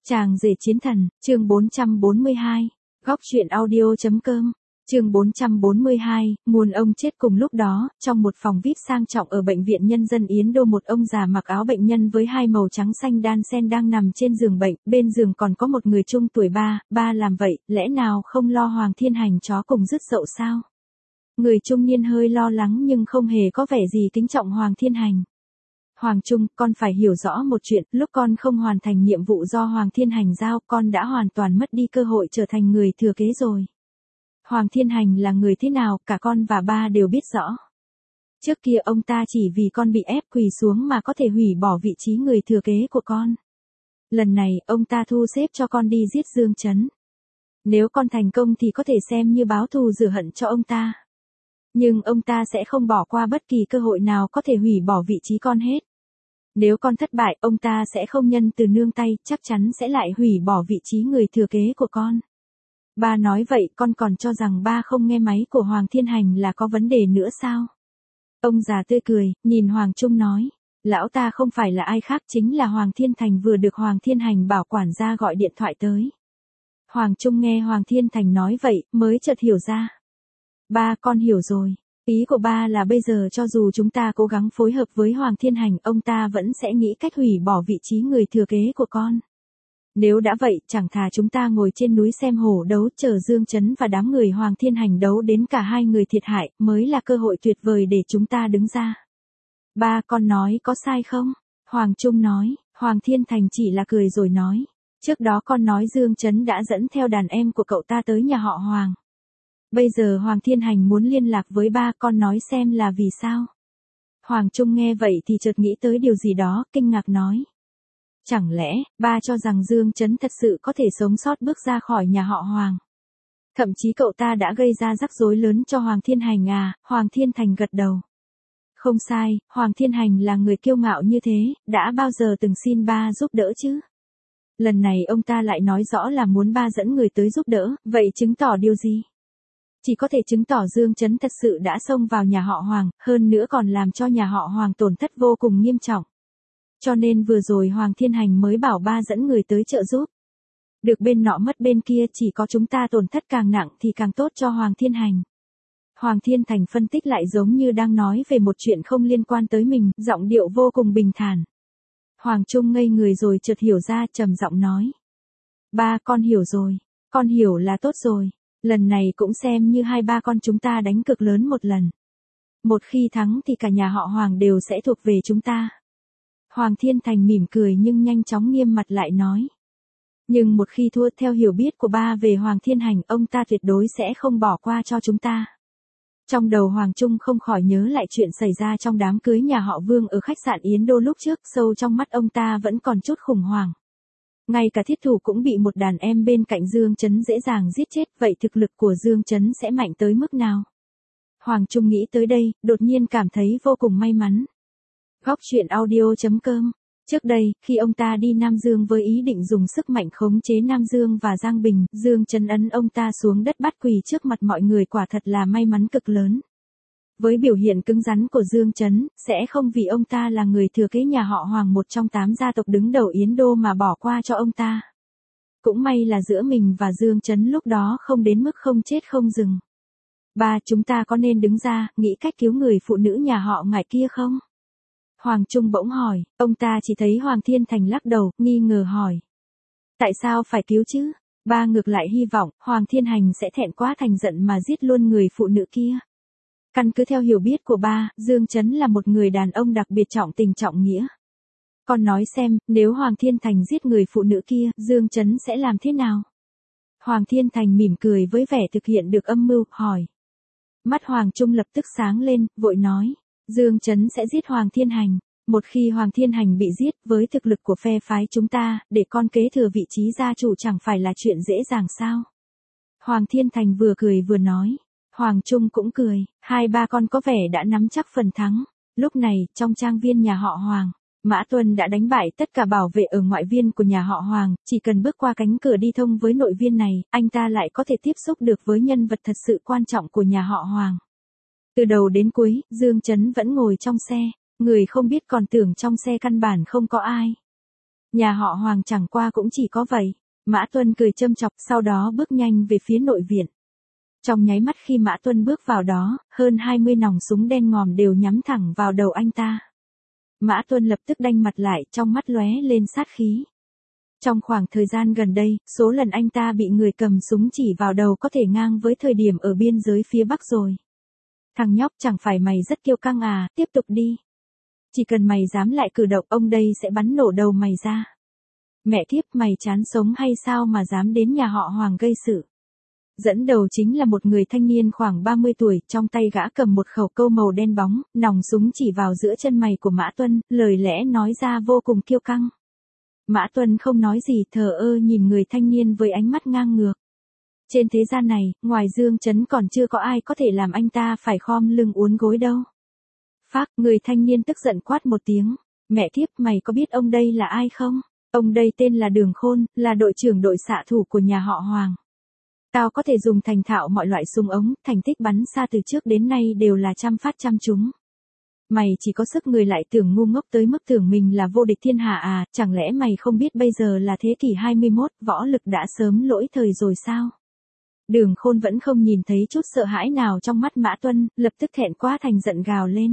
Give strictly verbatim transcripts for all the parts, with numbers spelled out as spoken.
Chàng rể chiến thần, chương bốn trăm bốn mươi hai, góc truyện audio.com, chương bốn trăm bốn mươi hai, muôn ông chết cùng lúc đó, trong một phòng vi ai pi sang trọng ở bệnh viện nhân dân Yến Đô, một ông già mặc áo bệnh nhân với hai màu trắng xanh đan xen đang nằm trên giường bệnh, bên giường còn có một người trung tuổi ba, ba làm vậy, lẽ nào không lo Hoàng Thiên Hành chó cùng dứt dậu sao? Người trung niên hơi lo lắng nhưng không hề có vẻ gì kính trọng Hoàng Thiên Hành. Hoàng Trung, con phải hiểu rõ một chuyện, lúc con không hoàn thành nhiệm vụ do Hoàng Thiên Hành giao, con đã hoàn toàn mất đi cơ hội trở thành người thừa kế rồi. Hoàng Thiên Hành là người thế nào, cả con và ba đều biết rõ. Trước kia ông ta chỉ vì con bị ép quỳ xuống mà có thể hủy bỏ vị trí người thừa kế của con. Lần này, ông ta thu xếp cho con đi giết Dương Chấn. Nếu con thành công thì có thể xem như báo thù rửa hận cho ông ta. Nhưng ông ta sẽ không bỏ qua bất kỳ cơ hội nào có thể hủy bỏ vị trí con hết. Nếu con thất bại, ông ta sẽ không nhân từ nương tay, chắc chắn sẽ lại hủy bỏ vị trí người thừa kế của con. Ba nói vậy, con còn cho rằng ba không nghe máy của Hoàng Thiên Hành là có vấn đề nữa sao? Ông già tươi cười, nhìn Hoàng Trung nói. Lão ta không phải là ai khác, chính là Hoàng Thiên Thành vừa được Hoàng Thiên Hành bảo quản gia gọi điện thoại tới. Hoàng Trung nghe Hoàng Thiên Thành nói vậy, mới chợt hiểu ra. Ba, con hiểu rồi. Ý của ba là bây giờ cho dù chúng ta cố gắng phối hợp với Hoàng Thiên Hành, ông ta vẫn sẽ nghĩ cách hủy bỏ vị trí người thừa kế của con. Nếu đã vậy, chẳng thà chúng ta ngồi trên núi xem hổ đấu, chờ Dương Chấn và đám người Hoàng Thiên Hành đấu đến cả hai người thiệt hại, mới là cơ hội tuyệt vời để chúng ta đứng ra. Ba, con nói có sai không? Hoàng Trung nói. Hoàng Thiên Thành chỉ là cười rồi nói. Trước đó con nói Dương Chấn đã dẫn theo đàn em của cậu ta tới nhà họ Hoàng. Bây giờ Hoàng Thiên Hành muốn liên lạc với ba, con nói xem là vì sao? Hoàng Trung nghe vậy thì chợt nghĩ tới điều gì đó, kinh ngạc nói. Chẳng lẽ, ba cho rằng Dương Chấn thật sự có thể sống sót bước ra khỏi nhà họ Hoàng? Thậm chí cậu ta đã gây ra rắc rối lớn cho Hoàng Thiên Hành à? Hoàng Thiên Thành gật đầu. Không sai, Hoàng Thiên Hành là người kiêu ngạo như thế, đã bao giờ từng xin ba giúp đỡ chứ? Lần này ông ta lại nói rõ là muốn ba dẫn người tới giúp đỡ, vậy chứng tỏ điều gì? Chỉ có thể chứng tỏ Dương Chấn thật sự đã xông vào nhà họ Hoàng, hơn nữa còn làm cho nhà họ Hoàng tổn thất vô cùng nghiêm trọng. Cho nên vừa rồi Hoàng Thiên Hành mới bảo ba dẫn người tới trợ giúp. Được bên nọ mất bên kia, chỉ có chúng ta tổn thất càng nặng thì càng tốt cho Hoàng Thiên Hành. Hoàng Thiên Thành phân tích lại giống như đang nói về một chuyện không liên quan tới mình, giọng điệu vô cùng bình thản. Hoàng Trung ngây người rồi chợt hiểu ra, trầm giọng nói. Ba, con hiểu rồi. Con hiểu là tốt rồi. Lần này cũng xem như hai ba con chúng ta đánh cược lớn một lần. Một khi thắng thì cả nhà họ Hoàng đều sẽ thuộc về chúng ta. Hoàng Thiên Thành mỉm cười nhưng nhanh chóng nghiêm mặt lại nói. Nhưng một khi thua, theo hiểu biết của ba về Hoàng Thiên Hành, ông ta tuyệt đối sẽ không bỏ qua cho chúng ta. Trong đầu Hoàng Trung không khỏi nhớ lại chuyện xảy ra trong đám cưới nhà họ Vương ở khách sạn Yến Đô lúc trước, sâu trong mắt ông ta vẫn còn chút khủng hoảng. Ngay cả thiết thủ cũng bị một đàn em bên cạnh Dương Chấn dễ dàng giết chết, vậy thực lực của Dương Chấn sẽ mạnh tới mức nào? Hoàng Trung nghĩ tới đây, đột nhiên cảm thấy vô cùng may mắn. Góc truyện audio.com. Trước đây, khi ông ta đi Nam Dương với ý định dùng sức mạnh khống chế Nam Dương và Giang Bình, Dương Chấn ấn ông ta xuống đất bắt quỳ trước mặt mọi người, quả thật là may mắn cực lớn. Với biểu hiện cứng rắn của Dương Chấn, sẽ không vì ông ta là người thừa kế nhà họ Hoàng, một trong tám gia tộc đứng đầu Yến Đô, mà bỏ qua cho ông ta. Cũng may là giữa mình và Dương Chấn lúc đó không đến mức không chết không dừng. Ba, chúng ta có nên đứng ra, nghĩ cách cứu người phụ nữ nhà họ Ngải kia không? Hoàng Trung bỗng hỏi, ông ta chỉ thấy Hoàng Thiên Thành lắc đầu, nghi ngờ hỏi. Tại sao phải cứu chứ? Ba ngược lại hy vọng, Hoàng Thiên Hành sẽ thẹn quá thành giận mà giết luôn người phụ nữ kia. Căn cứ theo hiểu biết của ba, Dương Chấn là một người đàn ông đặc biệt trọng tình trọng nghĩa. Con nói xem, nếu Hoàng Thiên Thành giết người phụ nữ kia, Dương Chấn sẽ làm thế nào? Hoàng Thiên Thành mỉm cười với vẻ thực hiện được âm mưu, hỏi. Mắt Hoàng Trung lập tức sáng lên, vội nói. Dương Chấn sẽ giết Hoàng Thiên Hành. Một khi Hoàng Thiên Hành bị giết, với thực lực của phe phái chúng ta, để con kế thừa vị trí gia chủ chẳng phải là chuyện dễ dàng sao? Hoàng Thiên Thành vừa cười vừa nói. Hoàng Trung cũng cười, hai ba con có vẻ đã nắm chắc phần thắng. Lúc này, trong trang viên nhà họ Hoàng, Mã Tuân đã đánh bại tất cả bảo vệ ở ngoại viên của nhà họ Hoàng, chỉ cần bước qua cánh cửa đi thông với nội viên này, anh ta lại có thể tiếp xúc được với nhân vật thật sự quan trọng của nhà họ Hoàng. Từ đầu đến cuối, Dương Chấn vẫn ngồi trong xe, người không biết còn tưởng trong xe căn bản không có ai. Nhà họ Hoàng chẳng qua cũng chỉ có vậy. Mã Tuân cười châm chọc, sau đó bước nhanh về phía nội viện. Trong nháy mắt khi Mã Tuân bước vào đó, hơn hai mươi nòng súng đen ngòm đều nhắm thẳng vào đầu anh ta. Mã Tuân lập tức đanh mặt lại, trong mắt lóe lên sát khí. Trong khoảng thời gian gần đây, số lần anh ta bị người cầm súng chỉ vào đầu có thể ngang với thời điểm ở biên giới phía Bắc rồi. Thằng nhóc, chẳng phải mày rất kiêu căng à, tiếp tục đi. Chỉ cần mày dám lại cử động, ông đây sẽ bắn nổ đầu mày ra. Mẹ kiếp, mày chán sống hay sao mà dám đến nhà họ Hoàng gây sự. Dẫn đầu chính là một người thanh niên khoảng ba mươi tuổi, trong tay gã cầm một khẩu câu màu đen bóng, nòng súng chỉ vào giữa chân mày của Mã Tuân, lời lẽ nói ra vô cùng kiêu căng. Mã Tuân không nói gì, thờ ơ nhìn người thanh niên với ánh mắt ngang ngược. Trên thế gian này, ngoài Dương Chấn còn chưa có ai có thể làm anh ta phải khom lưng uốn gối đâu. Phác, người thanh niên tức giận quát một tiếng. Mẹ kiếp, mày có biết ông đây là ai không? Ông đây tên là Đường Khôn, là đội trưởng đội xạ thủ của nhà họ Hoàng. Tao có thể dùng thành thạo mọi loại súng ống, thành tích bắn xa từ trước đến nay đều là trăm phát trăm trúng. Mày chỉ có sức người lại tưởng ngu ngốc tới mức tưởng mình là vô địch thiên hạ à, chẳng lẽ mày không biết bây giờ là thế kỷ hai mươi mốt, võ lực đã sớm lỗi thời rồi sao? Đường Khôn vẫn không nhìn thấy chút sợ hãi nào trong mắt Mã Tuân, lập tức thẹn quá thành giận gào lên.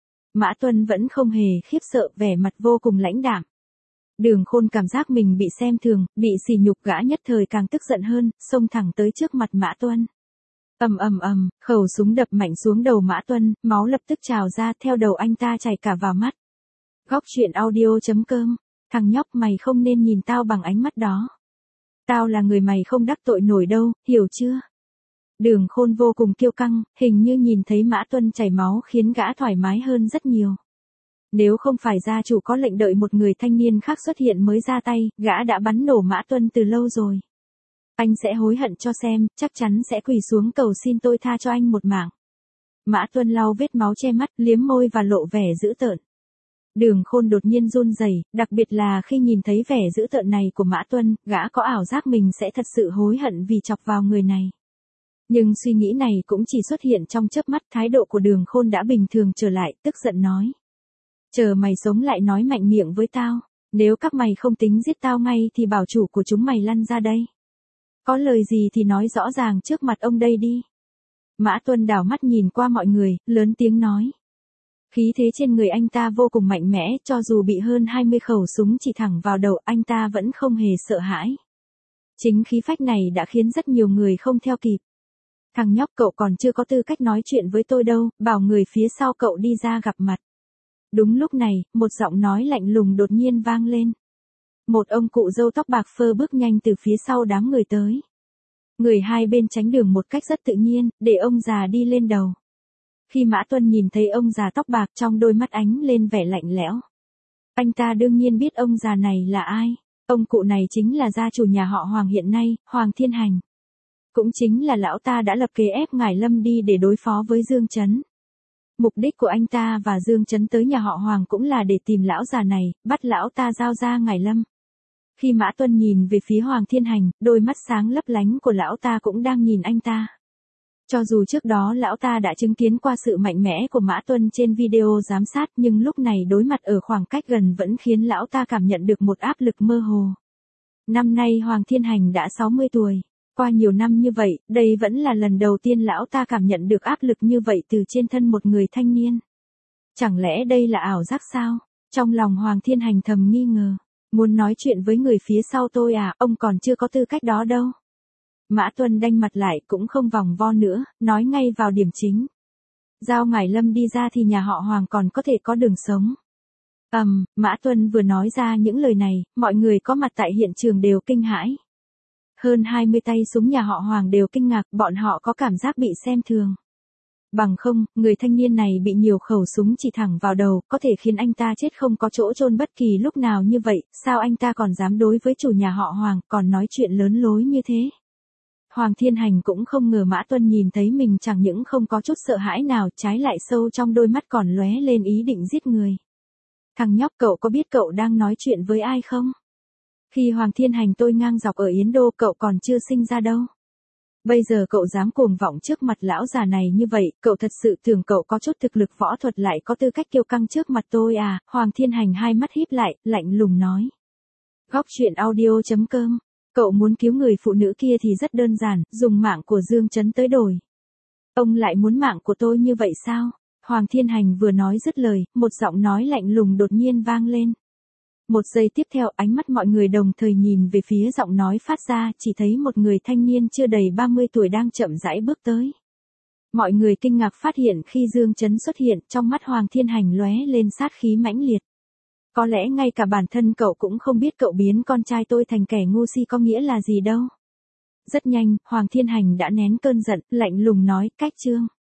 Mã Tuân vẫn không hề khiếp sợ, vẻ mặt vô cùng lãnh đạm. Đường Khôn cảm giác mình bị xem thường, bị sỉ nhục, gã nhất thời càng tức giận hơn, xông thẳng tới trước mặt Mã Tuân. Ầm ầm ầm, khẩu súng đập mạnh xuống đầu Mã Tuân, máu lập tức trào ra, theo đầu anh ta chảy cả vào mắt. Góc truyện audio chấm com, thằng nhóc, mày không nên nhìn tao bằng ánh mắt đó. Tao là người mày không đắc tội nổi đâu, hiểu chưa? Đường Khôn vô cùng kiêu căng, hình như nhìn thấy Mã Tuân chảy máu khiến gã thoải mái hơn rất nhiều. Nếu không phải gia chủ có lệnh đợi một người thanh niên khác xuất hiện mới ra tay, gã đã bắn nổ Mã Tuân từ lâu rồi. Anh sẽ hối hận cho xem, chắc chắn sẽ quỳ xuống cầu xin tôi tha cho anh một mạng. Mã Tuân lau vết máu che mắt, liếm môi và lộ vẻ dữ tợn. Đường Khôn đột nhiên run rẩy, đặc biệt là khi nhìn thấy vẻ dữ tợn này của Mã Tuân, gã có ảo giác mình sẽ thật sự hối hận vì chọc vào người này. Nhưng suy nghĩ này cũng chỉ xuất hiện trong chớp mắt, thái độ của Đường Khôn đã bình thường trở lại, tức giận nói. Chờ mày sống lại nói mạnh miệng với tao, nếu các mày không tính giết tao ngay thì bảo chủ của chúng mày lăn ra đây. Có lời gì thì nói rõ ràng trước mặt ông đây đi. Mã Tuân đảo mắt nhìn qua mọi người, lớn tiếng nói. Khí thế trên người anh ta vô cùng mạnh mẽ, cho dù bị hơn hai mươi khẩu súng chỉ thẳng vào đầu, anh ta vẫn không hề sợ hãi. Chính khí phách này đã khiến rất nhiều người không theo kịp. Thằng nhóc, cậu còn chưa có tư cách nói chuyện với tôi đâu, bảo người phía sau cậu đi ra gặp mặt. Đúng lúc này, một giọng nói lạnh lùng đột nhiên vang lên. Một ông cụ râu tóc bạc phơ bước nhanh từ phía sau đám người tới. Người hai bên tránh đường một cách rất tự nhiên, để ông già đi lên đầu. Khi Mã Tuân nhìn thấy ông già tóc bạc, trong đôi mắt ánh lên vẻ lạnh lẽo. Anh ta đương nhiên biết ông già này là ai. Ông cụ này chính là gia chủ nhà họ Hoàng hiện nay, Hoàng Thiên Hành. Cũng chính là lão ta đã lập kế ép Ngải Lâm đi để đối phó với Dương Chấn. Mục đích của anh ta và Dương Chấn tới nhà họ Hoàng cũng là để tìm lão già này, bắt lão ta giao ra Ngải Lâm. Khi Mã Tuân nhìn về phía Hoàng Thiên Hành, đôi mắt sáng lấp lánh của lão ta cũng đang nhìn anh ta. Cho dù trước đó lão ta đã chứng kiến qua sự mạnh mẽ của Mã Tuân trên video giám sát, nhưng lúc này đối mặt ở khoảng cách gần vẫn khiến lão ta cảm nhận được một áp lực mơ hồ. Năm nay Hoàng Thiên Hành đã sáu mươi tuổi. Qua nhiều năm như vậy, đây vẫn là lần đầu tiên lão ta cảm nhận được áp lực như vậy từ trên thân một người thanh niên. Chẳng lẽ đây là ảo giác sao? Trong lòng Hoàng Thiên Hành thầm nghi ngờ. Muốn nói chuyện với người phía sau tôi à, ông còn chưa có tư cách đó đâu. Mã Tuân đanh mặt lại cũng không vòng vo nữa, nói ngay vào điểm chính. Giao Ngải Lâm đi ra thì nhà họ Hoàng còn có thể có đường sống. Ầm, um, Mã Tuân vừa nói ra những lời này, mọi người có mặt tại hiện trường đều kinh hãi. Hơn hai mươi tay súng nhà họ Hoàng đều kinh ngạc, bọn họ có cảm giác bị xem thường. Bằng không, người thanh niên này bị nhiều khẩu súng chỉ thẳng vào đầu, có thể khiến anh ta chết không có chỗ chôn bất kỳ lúc nào như vậy, sao anh ta còn dám đối với chủ nhà họ Hoàng, còn nói chuyện lớn lối như thế. Hoàng Thiên Hành cũng không ngờ Mã Tuân nhìn thấy mình chẳng những không có chút sợ hãi nào, trái lại sâu trong đôi mắt còn lóe lên ý định giết người. Thằng nhóc, cậu có biết cậu đang nói chuyện với ai không? Khi Hoàng Thiên Hành tôi ngang dọc ở Yến Đô, cậu còn chưa sinh ra đâu. Bây giờ cậu dám cuồng vọng trước mặt lão già này như vậy, cậu thật sự tưởng cậu có chút thực lực võ thuật lại có tư cách kiêu căng trước mặt tôi à? Hoàng Thiên Hành hai mắt híp lại, lạnh lùng nói. Góc chuyện audio chấm com. Cậu muốn cứu người phụ nữ kia thì rất đơn giản, dùng mạng của Dương Chấn tới đổi. Ông lại muốn mạng của tôi như vậy sao? Hoàng Thiên Hành vừa nói dứt lời, một giọng nói lạnh lùng đột nhiên vang lên. Một giây tiếp theo, ánh mắt mọi người đồng thời nhìn về phía giọng nói phát ra, chỉ thấy một người thanh niên chưa đầy ba mươi tuổi đang chậm rãi bước tới. Mọi người kinh ngạc phát hiện khi Dương Chấn xuất hiện, trong mắt Hoàng Thiên Hành lóe lên sát khí mãnh liệt. Có lẽ ngay cả bản thân cậu cũng không biết cậu biến con trai tôi thành kẻ ngu si có nghĩa là gì đâu. Rất nhanh, Hoàng Thiên Hành đã nén cơn giận, lạnh lùng nói, cách Trương.